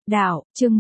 Đạo, chương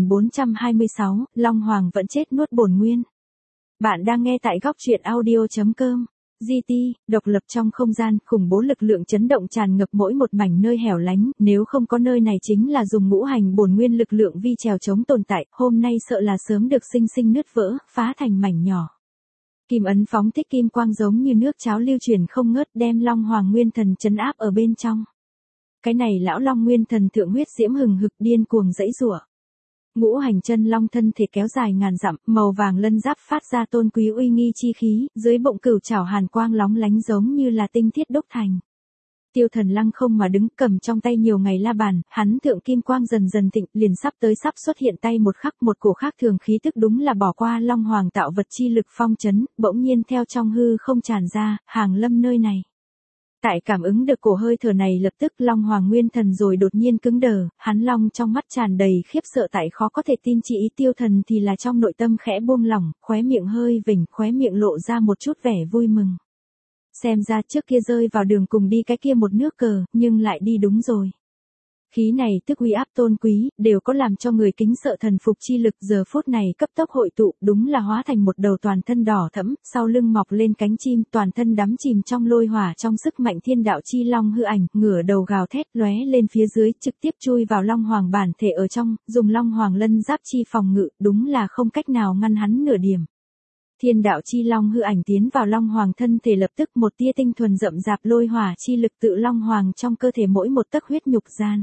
1426, Long Hoàng vẫn chết nuốt bổn nguyên. Bạn đang nghe tại góc truyện audio.com. GT, độc lập trong không gian, khủng bố lực lượng chấn động tràn ngập mỗi một mảnh nơi hẻo lánh, nếu không có nơi này chính là dùng ngũ hành bổn nguyên lực lượng vi trèo chống tồn tại, hôm nay sợ là sớm được sinh sinh nứt vỡ, phá thành mảnh nhỏ. Kim ấn phóng thích kim quang giống như nước cháo lưu truyền không ngớt đem Long Hoàng Nguyên Thần trấn áp ở bên trong. Cái này lão Long Nguyên Thần thượng huyết diễm hừng hực điên cuồng giãy giụa. Ngũ hành chân long thân thể kéo dài ngàn dặm, màu vàng lân giáp phát ra tôn quý uy nghi chi khí, dưới bụng cửu trảo hàn quang lóng lánh giống như là tinh thiết đúc thành. Tiêu Thần lăng không mà đứng, cầm trong tay nhiều ngày la bàn, hắn thượng kim quang dần dần thịnh, liền sắp xuất hiện tay một khắc một cổ khác thường khí tức đúng là bỏ qua Long Hoàng tạo vật chi lực phong chấn, bỗng nhiên theo trong hư không tràn ra, hàng lâm nơi này. Tại cảm ứng được cổ hơi thở này lập tức Long Hoàng Nguyên Thần rồi đột nhiên cứng đờ, hắn long trong mắt tràn đầy khiếp sợ tại khó có thể tin chỉ ý Tiêu Thần thì là trong nội tâm khẽ buông lỏng, khóe miệng hơi vểnh, khóe miệng lộ ra một chút vẻ vui mừng. Xem ra trước kia rơi vào đường cùng đi cái kia một nước cờ, nhưng lại đi đúng rồi. Khí này tức uy áp tôn quý, đều có làm cho người kính sợ thần phục chi lực giờ phút này cấp tốc hội tụ, đúng là hóa thành một đầu toàn thân đỏ thẫm, sau lưng mọc lên cánh chim, toàn thân đắm chìm trong lôi hỏa trong sức mạnh thiên đạo chi long hư ảnh, ngửa đầu gào thét lóe lên phía dưới, trực tiếp chui vào Long Hoàng bản thể ở trong, dùng Long Hoàng lân giáp chi phòng ngự, đúng là không cách nào ngăn hắn nửa điểm. Thiên đạo chi long hư ảnh tiến vào Long Hoàng thân thể lập tức một tia tinh thuần rậm rạp lôi hỏa chi lực tự Long Hoàng trong cơ thể mỗi một tấc huyết nhục gian.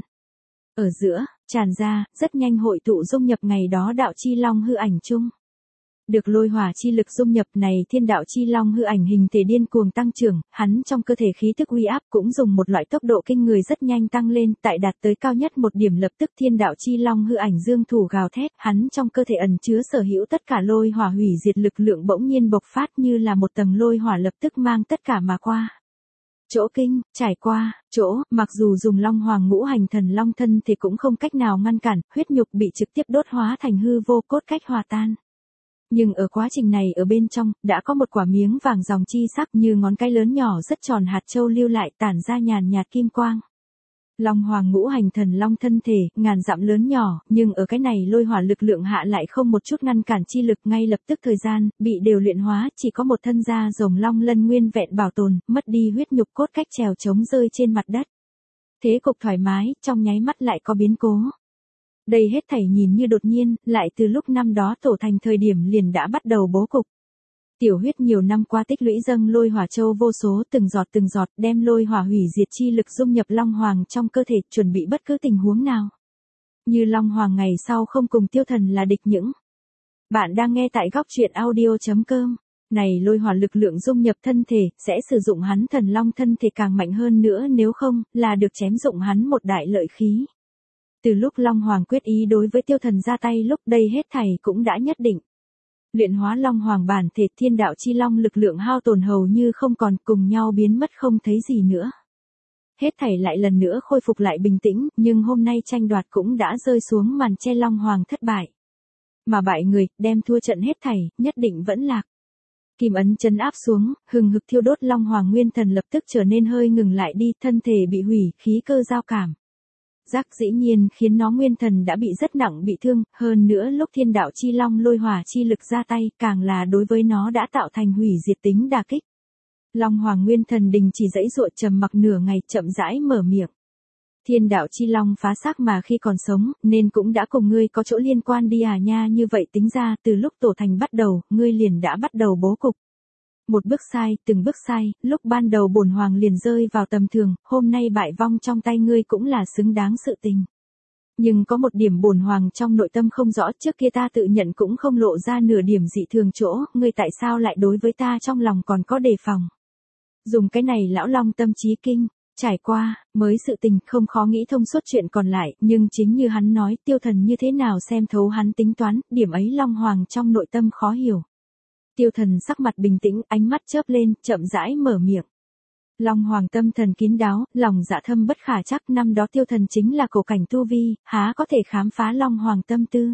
Ở giữa, tràn ra, rất nhanh hội tụ dung nhập ngày đó đạo chi long hư ảnh chung. Được lôi hỏa chi lực dung nhập này thiên đạo chi long hư ảnh hình thể điên cuồng tăng trưởng, hắn trong cơ thể khí tức uy áp cũng dùng một loại tốc độ kinh người rất nhanh tăng lên, tại đạt tới cao nhất một điểm lập tức thiên đạo chi long hư ảnh dương thủ gào thét, hắn trong cơ thể ẩn chứa sở hữu tất cả lôi hỏa hủy diệt lực lượng bỗng nhiên bộc phát như là một tầng lôi hỏa lập tức mang tất cả mà qua. Chỗ kinh, trải qua, chỗ, mặc dù dùng Long Hoàng ngũ hành thần long thân thì cũng không cách nào ngăn cản, huyết nhục bị trực tiếp đốt hóa thành hư vô cốt cách hòa tan. Nhưng ở quá trình này ở bên trong, đã có một quả miếng vàng dòng chi sắc như ngón cái lớn nhỏ rất tròn hạt châu lưu lại tản ra nhàn nhạt kim quang. Long Hoàng ngũ hành thần long thân thể, ngàn dặm lớn nhỏ, nhưng ở cái này lôi hỏa lực lượng hạ lại không một chút ngăn cản chi lực ngay lập tức thời gian, bị đều luyện hóa, chỉ có một thân da rồng long lân nguyên vẹn bảo tồn, mất đi huyết nhục cốt cách trèo chống rơi trên mặt đất. Thế cục thoải mái, trong nháy mắt lại có biến cố. Đây hết thảy nhìn như đột nhiên, lại từ lúc năm đó tổ thành thời điểm liền đã bắt đầu bố cục. Tiểu huyết nhiều năm qua tích lũy dâng lôi hỏa châu vô số từng giọt đem lôi hỏa hủy diệt chi lực dung nhập Long Hoàng trong cơ thể chuẩn bị bất cứ tình huống nào. Như Long Hoàng ngày sau không cùng Tiêu Thần là địch những. Bạn đang nghe tại góc truyện audio.com. Này lôi hỏa lực lượng dung nhập thân thể, sẽ sử dụng hắn thần long thân thể càng mạnh hơn nữa nếu không, là được chém dụng hắn một đại lợi khí. Từ lúc Long Hoàng quyết ý đối với Tiêu Thần ra tay lúc đây hết thảy cũng đã nhất định. Luyện hóa Long Hoàng bản thể thiên đạo chi long lực lượng hao tổn hầu như không còn cùng nhau biến mất không thấy gì nữa. Hết thảy lại lần nữa khôi phục lại bình tĩnh, nhưng hôm nay tranh đoạt cũng đã rơi xuống màn che Long Hoàng thất bại. Mà bại người, đem thua trận hết thảy, nhất định vẫn lạc. Kim ấn trấn áp xuống, hừng hực thiêu đốt Long Hoàng Nguyên Thần lập tức trở nên hơi ngừng lại đi, thân thể bị hủy, khí cơ giao cảm. Giác dĩ nhiên khiến nó Nguyên Thần đã bị rất nặng bị thương, hơn nữa lúc thiên đạo chi long lôi hỏa chi lực ra tay, càng là đối với nó đã tạo thành hủy diệt tính đả kích. Long Hoàng Nguyên Thần đình chỉ giãy giụa trầm mặc nửa ngày, chậm rãi mở miệng. Thiên đạo chi long phá xác mà khi còn sống, nên cũng đã cùng ngươi có chỗ liên quan đi à nha, như vậy tính ra, từ lúc tổ thành bắt đầu, ngươi liền đã bắt đầu bố cục. Một bước sai, từng bước sai, lúc ban đầu bổn hoàng liền rơi vào tầm thường, hôm nay bại vong trong tay ngươi cũng là xứng đáng sự tình. Nhưng có một điểm bổn hoàng trong nội tâm không rõ, trước kia ta tự nhận cũng không lộ ra nửa điểm dị thường chỗ, ngươi tại sao lại đối với ta trong lòng còn có đề phòng. Dùng cái này lão long tâm trí kinh, trải qua, mới sự tình không khó nghĩ thông suốt chuyện còn lại, nhưng chính như hắn nói Tiêu Thần như thế nào xem thấu hắn tính toán, điểm ấy Long Hoàng trong nội tâm khó hiểu. Tiêu Thần sắc mặt bình tĩnh, ánh mắt chớp lên, chậm rãi mở miệng. Long Hoàng tâm thần kín đáo, lòng dạ thâm bất khả chắc, năm đó Tiêu Thần chính là cổ cảnh tu vi, há có thể khám phá Long Hoàng tâm tư.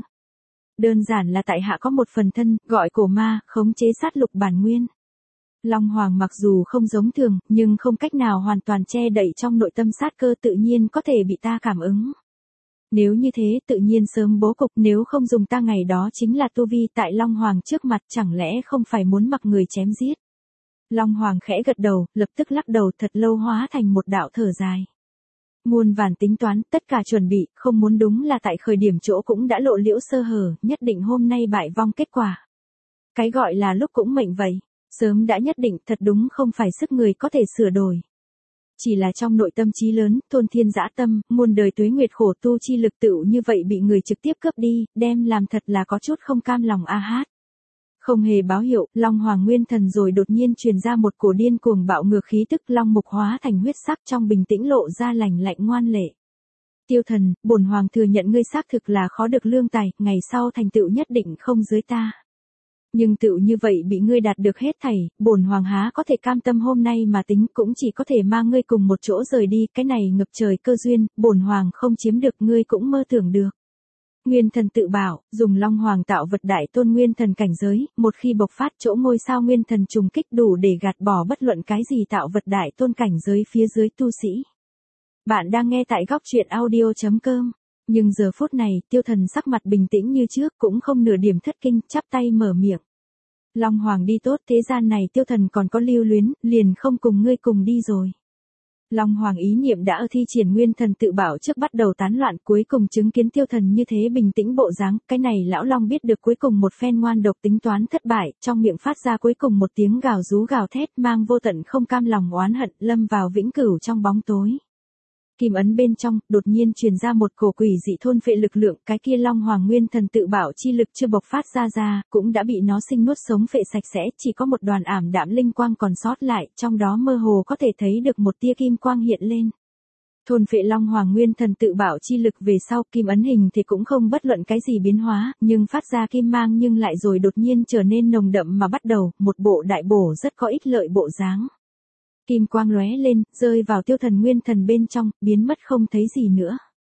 Đơn giản là tại hạ có một phần thân, gọi cổ ma, khống chế sát lục bản nguyên. Long Hoàng mặc dù không giống thường, nhưng không cách nào hoàn toàn che đậy trong nội tâm sát cơ tự nhiên có thể bị ta cảm ứng. Nếu như thế tự nhiên sớm bố cục, nếu không dùng ta ngày đó chính là tu vi tại Long Hoàng trước mặt, chẳng lẽ không phải muốn mặc người chém giết. Long Hoàng khẽ gật đầu, lập tức lắc đầu thật lâu hóa thành một đạo thở dài. Muôn vàn tính toán, tất cả chuẩn bị, không muốn đúng là tại khởi điểm chỗ cũng đã lộ liễu sơ hở, nhất định hôm nay bại vong kết quả. Cái gọi là lúc cũng mệnh vậy, sớm đã nhất định thật đúng không phải sức người có thể sửa đổi. Chỉ là trong nội tâm trí lớn, thôn thiên dã tâm, muôn đời tuế nguyệt khổ tu chi lực tựu như vậy bị người trực tiếp cướp đi, đem làm thật là có chút không cam lòng a hát. Không hề báo hiệu, Long Hoàng Nguyên Thần rồi đột nhiên truyền ra một cổ điên cuồng bạo ngược khí tức, long mục hóa thành huyết sắc trong bình tĩnh lộ ra lành lạnh ngoan lệ. Tiêu Thần, bổn hoàng thừa nhận ngươi xác thực là khó được lương tài, ngày sau thành tựu nhất định không dưới ta. Nhưng tựu như vậy bị ngươi đạt được hết thảy, bổn hoàng há có thể cam tâm hôm nay mà tính, cũng chỉ có thể mang ngươi cùng một chỗ rời đi, cái này ngập trời cơ duyên, bổn hoàng không chiếm được ngươi cũng mơ tưởng được. Nguyên Thần tự bảo, dùng Long Hoàng tạo vật đại tôn Nguyên Thần cảnh giới, một khi bộc phát chỗ ngôi sao Nguyên Thần trùng kích đủ để gạt bỏ bất luận cái gì tạo vật đại tôn cảnh giới phía dưới tu sĩ. Bạn đang nghe tại góc truyện audio.com. Nhưng giờ phút này, Tiêu Thần sắc mặt bình tĩnh như trước, cũng không nửa điểm thất kinh, chắp tay mở miệng. Long Hoàng đi tốt, thế gian này Tiêu Thần còn có lưu luyến, liền không cùng ngươi cùng đi rồi. Long Hoàng ý niệm đã thi triển Nguyên Thần tự bảo trước bắt đầu tán loạn, cuối cùng chứng kiến Tiêu Thần như thế bình tĩnh bộ dáng, cái này lão Long biết được cuối cùng một phen ngoan độc tính toán thất bại, trong miệng phát ra cuối cùng một tiếng gào rú gào thét mang vô tận không cam lòng oán hận, lâm vào vĩnh cửu trong bóng tối. Kim ấn bên trong, đột nhiên truyền ra một cổ quỷ dị thôn phệ lực lượng, cái kia Long Hoàng Nguyên Thần tự bảo chi lực chưa bộc phát ra, cũng đã bị nó sinh nuốt sống phệ sạch sẽ, chỉ có một đoàn ảm đạm linh quang còn sót lại, trong đó mơ hồ có thể thấy được một tia kim quang hiện lên. Thôn phệ Long Hoàng Nguyên Thần tự bảo chi lực về sau, kim ấn hình thì cũng không bất luận cái gì biến hóa, nhưng phát ra kim mang nhưng lại rồi đột nhiên trở nên nồng đậm mà bắt đầu, một bộ đại bổ rất có ích lợi bộ dáng. Kim quang lóe lên, rơi vào Tiêu Thần Nguyên Thần bên trong, biến mất không thấy gì nữa.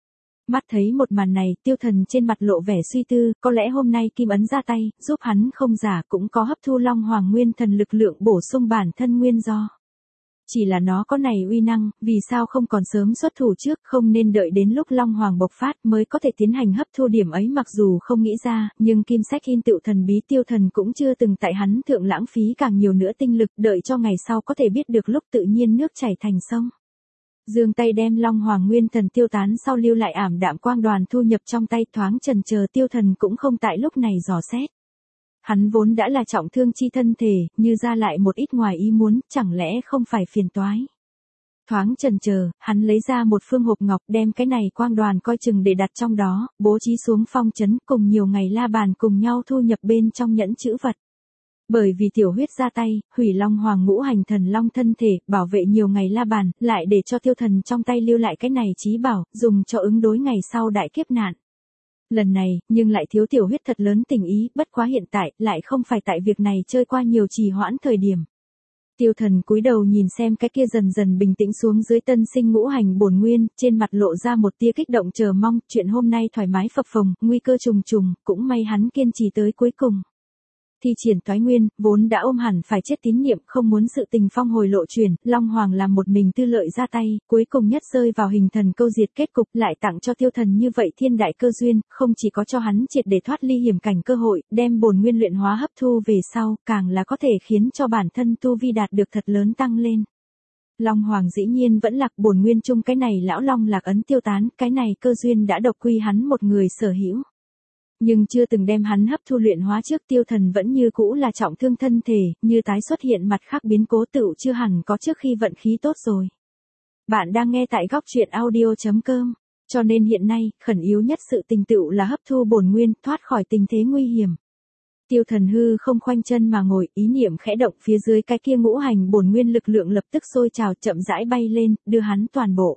Mắt thấy một màn này, Tiêu Thần trên mặt lộ vẻ suy tư, có lẽ hôm nay kim ấn ra tay, giúp hắn không giả cũng có hấp thu Long Hoàng Nguyên Thần lực lượng bổ sung bản thân nguyên do. Chỉ là nó có này uy năng, vì sao không còn sớm xuất thủ trước, không nên đợi đến lúc Long Hoàng bộc phát mới có thể tiến hành hấp thu điểm ấy, mặc dù không nghĩ ra, nhưng kim sách in tựu thần bí Tiêu Thần cũng chưa từng tại hắn thượng lãng phí càng nhiều nữa tinh lực, đợi cho ngày sau có thể biết được lúc tự nhiên nước chảy thành sông. Giương tay đem Long Hoàng Nguyên Thần tiêu tán sau lưu lại ảm đạm quang đoàn thu nhập trong tay, thoáng chần chờ Tiêu Thần cũng không tại lúc này dò xét. Hắn vốn đã là trọng thương chi thân thể, như ra lại một ít ngoài ý muốn, chẳng lẽ không phải phiền toái. Thoáng chần chờ, hắn lấy ra một phương hộp ngọc, đem cái này quang đoàn coi chừng để đặt trong đó, bố trí xuống phong trấn cùng nhiều ngày la bàn cùng nhau thu nhập bên trong nhẫn chữ vật. Bởi vì tiểu huyết ra tay, hủy Long Hoàng ngũ hành thần long thân thể, bảo vệ nhiều ngày la bàn, lại để cho Tiêu Thần trong tay lưu lại cái này chí bảo, dùng cho ứng đối ngày sau đại kiếp nạn. Lần này, nhưng lại thiếu tiểu huyết thật lớn tình ý, bất quá hiện tại, lại không phải tại việc này chơi qua nhiều trì hoãn thời điểm. Tiêu Thần cúi đầu nhìn xem cái kia dần dần bình tĩnh xuống dưới tân sinh ngũ hành bổn nguyên, trên mặt lộ ra một tia kích động chờ mong, chuyện hôm nay thoải mái phập phồng, nguy cơ trùng trùng, cũng may hắn kiên trì tới cuối cùng. Thi triển toái nguyên, vốn đã ôm hẳn phải chết tín niệm, không muốn sự tình phong hồi lộ chuyển, Long Hoàng làm một mình tư lợi ra tay, cuối cùng nhất rơi vào hình thần câu diệt kết cục, lại tặng cho Tiêu Thần như vậy thiên đại cơ duyên, không chỉ có cho hắn triệt để thoát ly hiểm cảnh cơ hội, đem bổn nguyên luyện hóa hấp thu về sau, càng là có thể khiến cho bản thân tu vi đạt được thật lớn tăng lên. Long Hoàng dĩ nhiên vẫn lạc bổn nguyên chung, cái này lão Long lạc ấn tiêu tán, cái này cơ duyên đã độc quy hắn một người sở hữu. Nhưng chưa từng đem hắn hấp thu luyện hóa trước, Tiêu Thần vẫn như cũ là trọng thương thân thể, như tái xuất hiện mặt khác biến cố tựu chưa hẳn có trước khi vận khí tốt rồi. Bạn đang nghe tại góc truyện audio.com, cho nên hiện nay, khẩn yếu nhất sự tình tựu là hấp thu bổn nguyên, thoát khỏi tình thế nguy hiểm. Tiêu Thần hư không khoanh chân mà ngồi, ý niệm khẽ động, phía dưới cái kia ngũ hành bổn nguyên lực lượng lập tức sôi trào chậm rãi bay lên, đưa hắn toàn bộ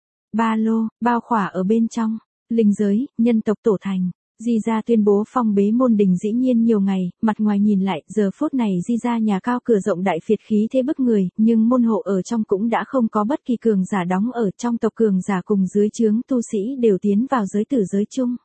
ba lô bao khỏa ở bên trong. Linh giới, nhân tộc tổ thành. Di gia tuyên bố phong bế môn đình dĩ nhiên nhiều ngày, mặt ngoài nhìn lại, giờ phút này Di gia nhà cao cửa rộng đại phiệt khí thế bức người, nhưng môn hộ ở trong cũng đã không có bất kỳ cường giả đóng ở trong, tộc cường giả cùng dưới trướng tu sĩ đều tiến vào giới tử giới chung.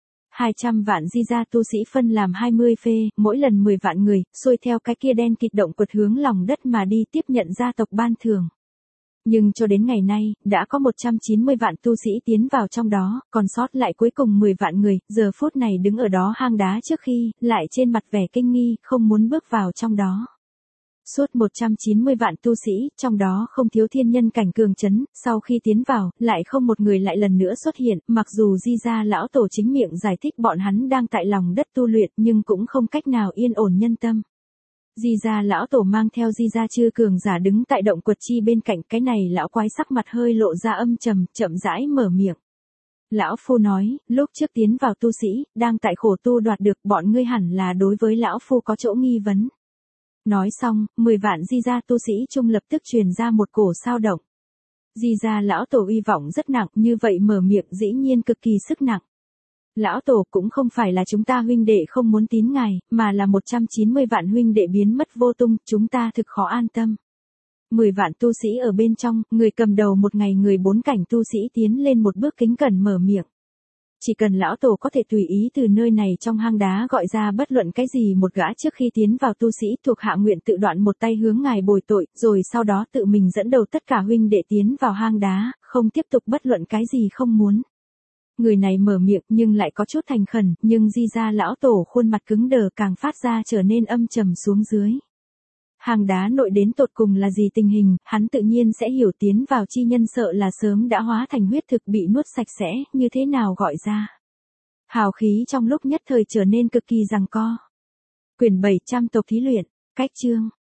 200 vạn Di gia tu sĩ phân làm 20 phê, mỗi lần 10 vạn người, xuôi theo cái kia đen kịt động quật hướng lòng đất mà đi tiếp nhận gia tộc ban thưởng. Nhưng cho đến ngày nay, đã có 190 vạn tu sĩ tiến vào trong đó, còn sót lại cuối cùng 10 vạn người, giờ phút này đứng ở đó hang đá trước khi, lại trên mặt vẻ kinh nghi, không muốn bước vào trong đó. Suốt 190 vạn tu sĩ, trong đó không thiếu thiên nhân cảnh cường chấn, sau khi tiến vào, lại không một người lại lần nữa xuất hiện, mặc dù Di Gia lão tổ chính miệng giải thích bọn hắn đang tại lòng đất tu luyện nhưng cũng không cách nào yên ổn nhân tâm. Di Gia lão tổ mang theo Di Gia chư cường giả đứng tại động quật chi bên cạnh, cái này lão quái sắc mặt hơi lộ ra âm trầm, chậm rãi mở miệng. Lão phu nói, lúc trước tiến vào tu sĩ, đang tại khổ tu đoạt được, bọn ngươi hẳn là đối với lão phu có chỗ nghi vấn. Nói xong, 10 vạn Di Gia tu sĩ chung lập tức truyền ra một cổ sao động. Di Gia lão tổ uy vọng rất nặng, như vậy mở miệng dĩ nhiên cực kỳ sức nặng. Lão tổ, cũng không phải là chúng ta huynh đệ không muốn tín ngài, mà là 190 vạn huynh đệ biến mất vô tung, chúng ta thực khó an tâm. 10 vạn tu sĩ ở bên trong, người cầm đầu một ngày người 4 cảnh tu sĩ tiến lên một bước kính cẩn mở miệng. Chỉ cần lão tổ có thể tùy ý từ nơi này trong hang đá gọi ra bất luận cái gì một gã trước khi tiến vào tu sĩ thuộc hạ nguyện tự đoạn một tay hướng ngài bồi tội, rồi sau đó tự mình dẫn đầu tất cả huynh đệ tiến vào hang đá, không tiếp tục bất luận cái gì không muốn. Người này mở miệng nhưng lại có chút thành khẩn, nhưng Di Gia lão tổ khuôn mặt cứng đờ càng phát ra trở nên âm trầm xuống dưới. Hang đá nội đến tột cùng là gì tình hình, hắn tự nhiên sẽ hiểu, tiến vào chi nhân sợ là sớm đã hóa thành huyết thực bị nuốt sạch sẽ, như thế nào gọi ra. Hào khí trong lúc nhất thời trở nên cực kỳ giằng co. Quyển 700 tộc thí luyện, cách chương.